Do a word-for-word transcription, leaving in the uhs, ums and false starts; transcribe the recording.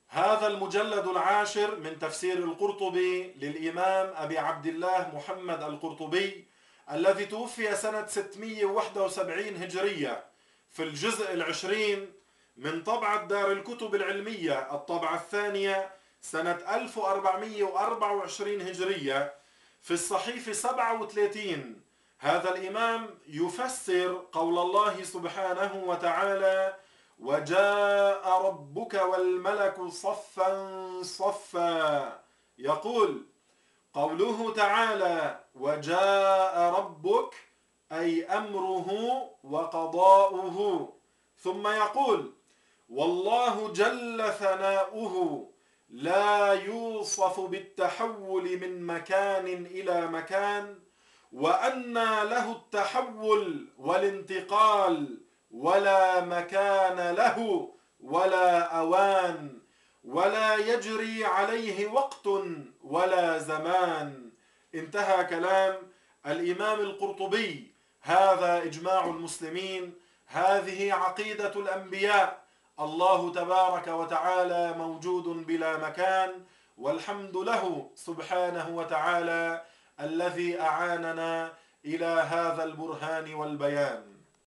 هذا المجلد العاشر من تفسير القرطبي للإمام أبي عبد الله محمد القرطبي الذي توفي سنة ستمئة وواحد وسبعين هجرية في الجزء العشرين من طبعة دار الكتب العلمية الطبعة الثانية سنة ألف وأربعمئة وأربعة وعشرين هجرية في الصحيفة سبعة وثلاثين. هذا الإمام يفسر قول الله سبحانه وتعالى: وجاء ربك والملك صفا صفا. يقول قوله تعالى وجاء ربك أي أمره وقضاؤه، ثم يقول والله جل ثناؤه لا يوصف بالتحول من مكان إلى مكان، وأنى له التحول والانتقال ولا مكان له ولا أوان، ولا يجري عليه وقت ولا زمان. انتهى كلام الإمام القرطبي. هذا إجماع المسلمين، هذه عقيدة الأنبياء. الله تبارك وتعالى موجود بلا مكان، والحمد له سبحانه وتعالى الذي أعاننا إلى هذا البرهان والبيان.